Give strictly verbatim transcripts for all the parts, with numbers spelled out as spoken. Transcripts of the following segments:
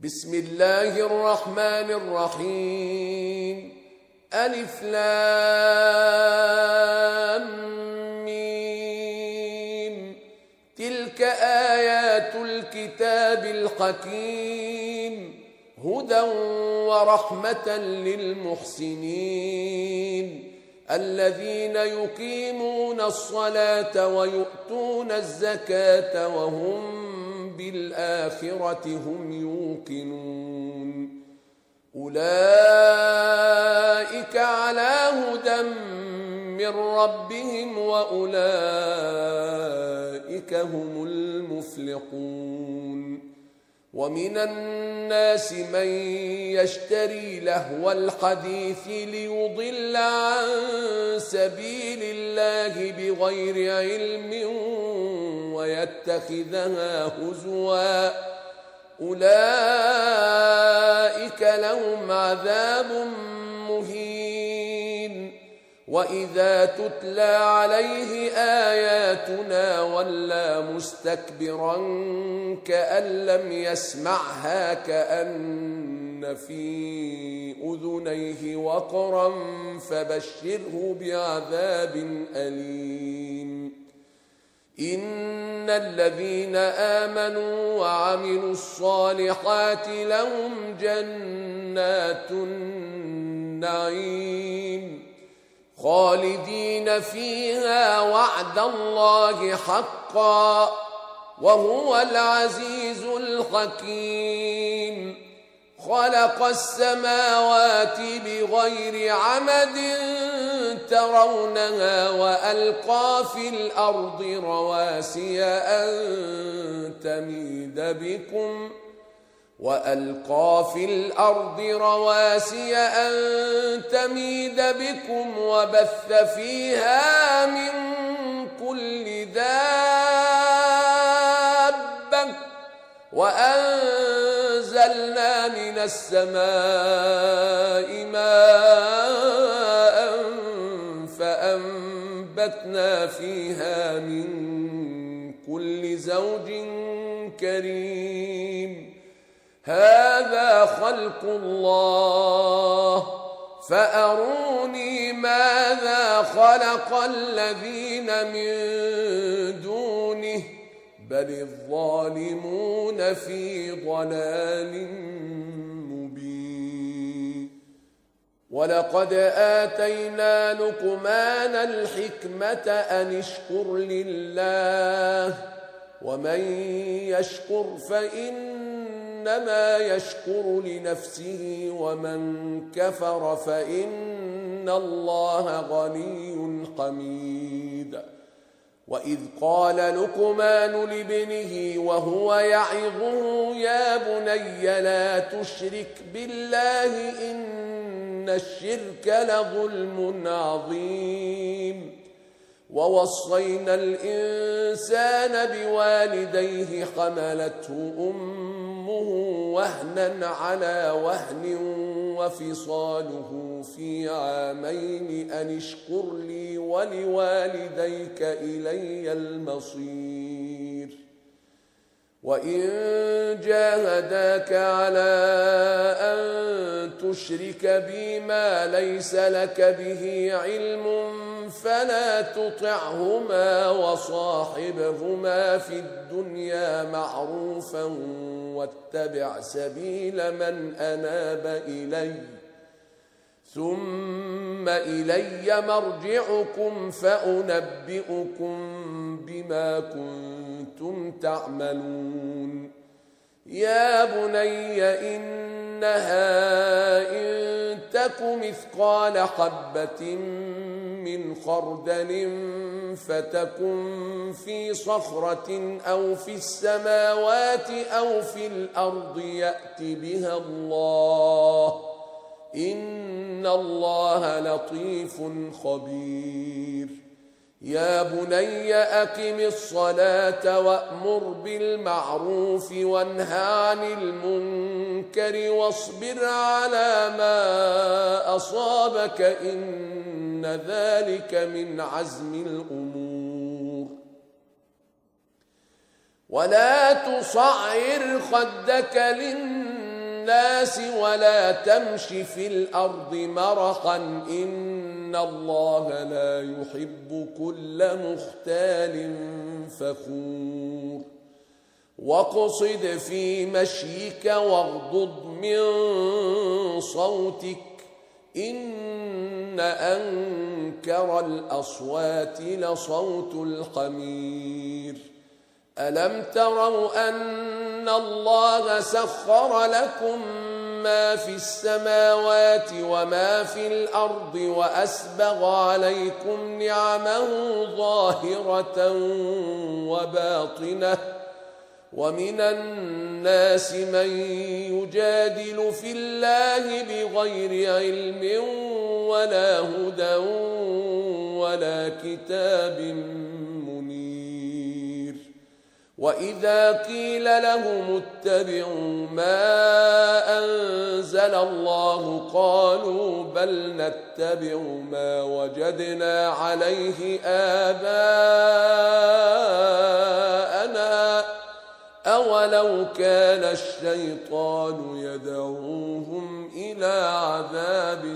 بسم الله الرحمن الرحيم. ألف لام ميم. تلك آيات الكتاب الحكيم، هدى ورحمة للمحسنين الذين يقيمون الصلاة ويؤتون الزكاة وهم بالآخرة هم يوقنون. أولئك على هدى من ربهم وأولئك هم المفلحون. ومن الناس من يشتري لهو الحديث ليضل عن سبيل الله بغير علم ويتخذها هزوا، أولئك لهم عذاب مهين. وإذا تتلى عليه آياتنا ولى مستكبرا كأن لم يسمعها كأن في أذنيه وقرا فبشره بعذاب أليم. إن الذين آمنوا وعملوا الصالحات لهم جنات النعيم خالدين فيها وعد الله حقا وهو العزيز الحكيم. خلق السماوات بغير عمد ترونها وألقى في الأرض رواسي أن تميد بكم وألقى في الأرض رواسي أن تميد بكم وبث فيها من كل دابة وأنزلنا من السماء ماء فأنبتنا فيها من كل زوج كريم. هذا خلق الله فأروني ماذا خلق الذين من دونه بل الظالمون في ضلال مبين. ولقد آتينا لقمان الحكمة أن اشكر لله ومن يشكر فإنما يشكر لنفسه ومن كفر فإن الله غني حميد. وإذ قال لقمان لابنه وهو يعظه يا بني لا تشرك بالله إن الشرك لظلم عظيم. ووصينا الإنسان بوالديه حملته أمه وهنا على وهن وفصاله في عامين أن اشكر لي ولوالديك إلي المصير. وإن جاهداك على أن تشرك بي ما ليس لك به علم فلا تطعهما وصاحبهما في الدنيا معروفا واتبع سبيل من أناب إلي ثم إلي مرجعكم فأنبئكم بما كنتم تعملون. يا بني إنها إن تك مثقال حبة من خردل فتكن في صخرة أو في السماوات أو في الأرض يأت بها الله إن الله لطيف خبير. يا بني أقم الصلاة وأمر بالمعروف وانه عن المنكر واصبر على ما أصابك إن ذلك من عزم الأمور. ولا تصعر خدك للناس الناس ولا تمش في الأرض مرحا إن الله لا يحب كل مختال فخور واقصد في مشيك واغضض من صوتك إن أنكر الأصوات لصوت الحمير ألم تروا أن الله سخر لكم ما في السماوات وما في الأرض وأسبغ عليكم نعمه ظاهرة وباطنة ومن الناس من يجادل في الله بغير علم ولا هدى ولا كتاب منير وإذا قيل لهم اتبعوا ما أنزل الله قالوا بل نتبع ما وجدنا عليه آباءنا أولو كان الشيطان يدعوهم إلى عذاب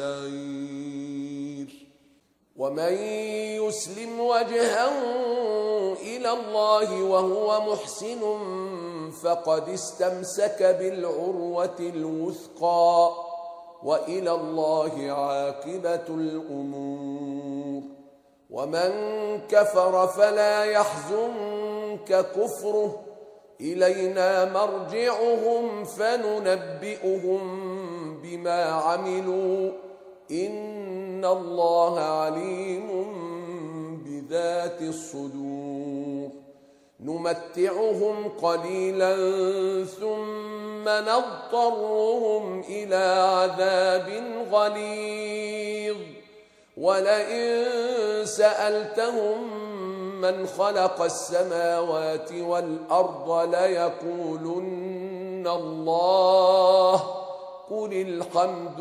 السعير ومن يسلم وجهه إلى الله وهو محسن فقد استمسك بالعروة الوثقى وإلى الله عاقبة الأمور ومن كفر فلا يحزنك كفره إلينا مرجعهم فننبئهم بما عملوا إن الله عليم بذات الصدور نمتعهم قليلا ثم نضطرهم إلى عذاب غليظ ولئن سألتهم من خلق السماوات والأرض ليقولن الله قل الحمد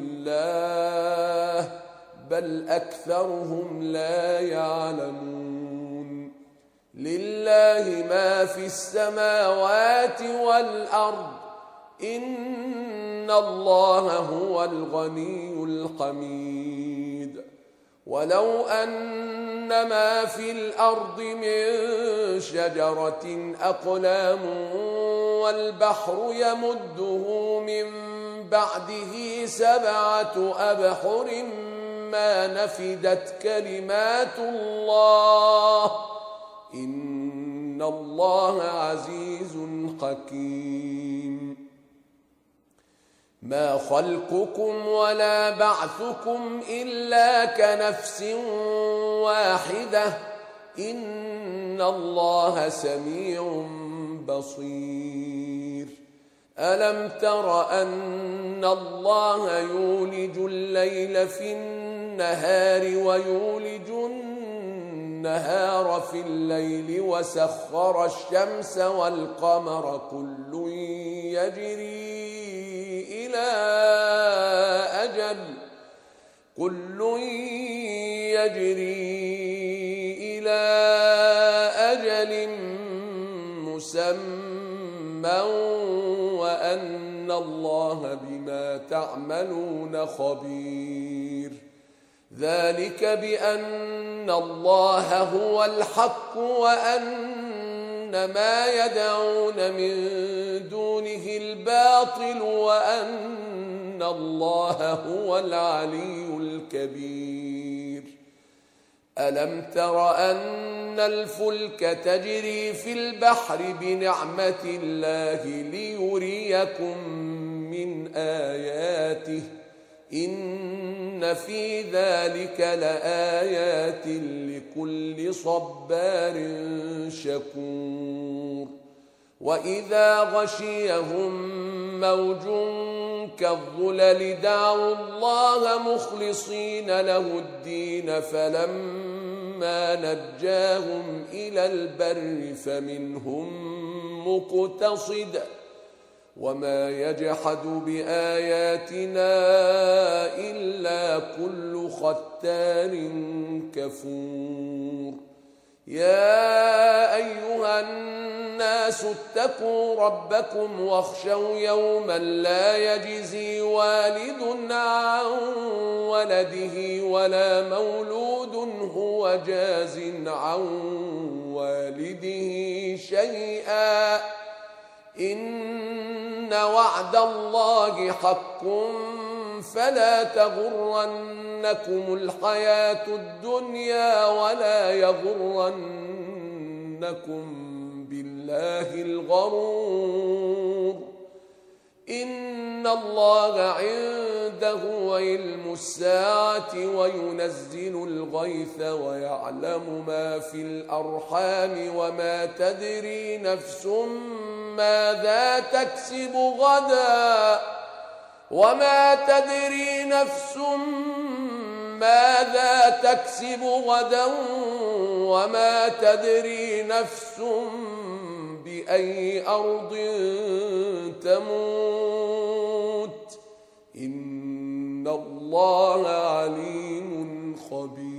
لله بل أكثرهم لا يعلمون لله ما في السماوات والأرض إن الله هو الغني الحميد ولو أن ما في الأرض من شجرة أقلام والبحر يمده من بعده سبعة أبحر ما نفدت كلمات الله إن الله عزيز حكيم ما خلقكم ولا بعثكم إلا كنفس واحدة إن الله سميع بصير ألم تر أن الله يولج الليل في النهار ويولج النهار في الليل وسخر الشمس والقمر كل يجري إلى أجل كل يجري إلى أجل مسمى وأن الله بما تعملون خبير ذلك بأن الله هو الحق وأن ما يدعون من دونه الباطل وأن الله هو العلي الكبير ألم تر أن الفلك تجري في البحر بنعمة الله ليريكم من آياته إن في ذلك لآيات لكل صبار شكور وإذا غشيهم موج كالظلل دعوا الله مخلصين له الدين فلما نجاهم إلى البر فمنهم مقتصد وما يجحد بآياتنا إلا كل ختار كفور يا أيها الناس اتقوا ربكم واخشوا يوما لا يجزي والد عن ولده ولا مولود هو جاز عن والده شيئا إن وعد الله حق فلا تغرنكم الحياة الدنيا ولا يغرنكم بالله الغرور إن الله عنده علم الساعة وينزل الغيث ويعلم ما في الأرحام وما تدري نفس ماذا تكسب غدا وما تدري نفس ماذا تكسب غدا وما تدري نفس بأي أرض تموت إن الله عليم خبير.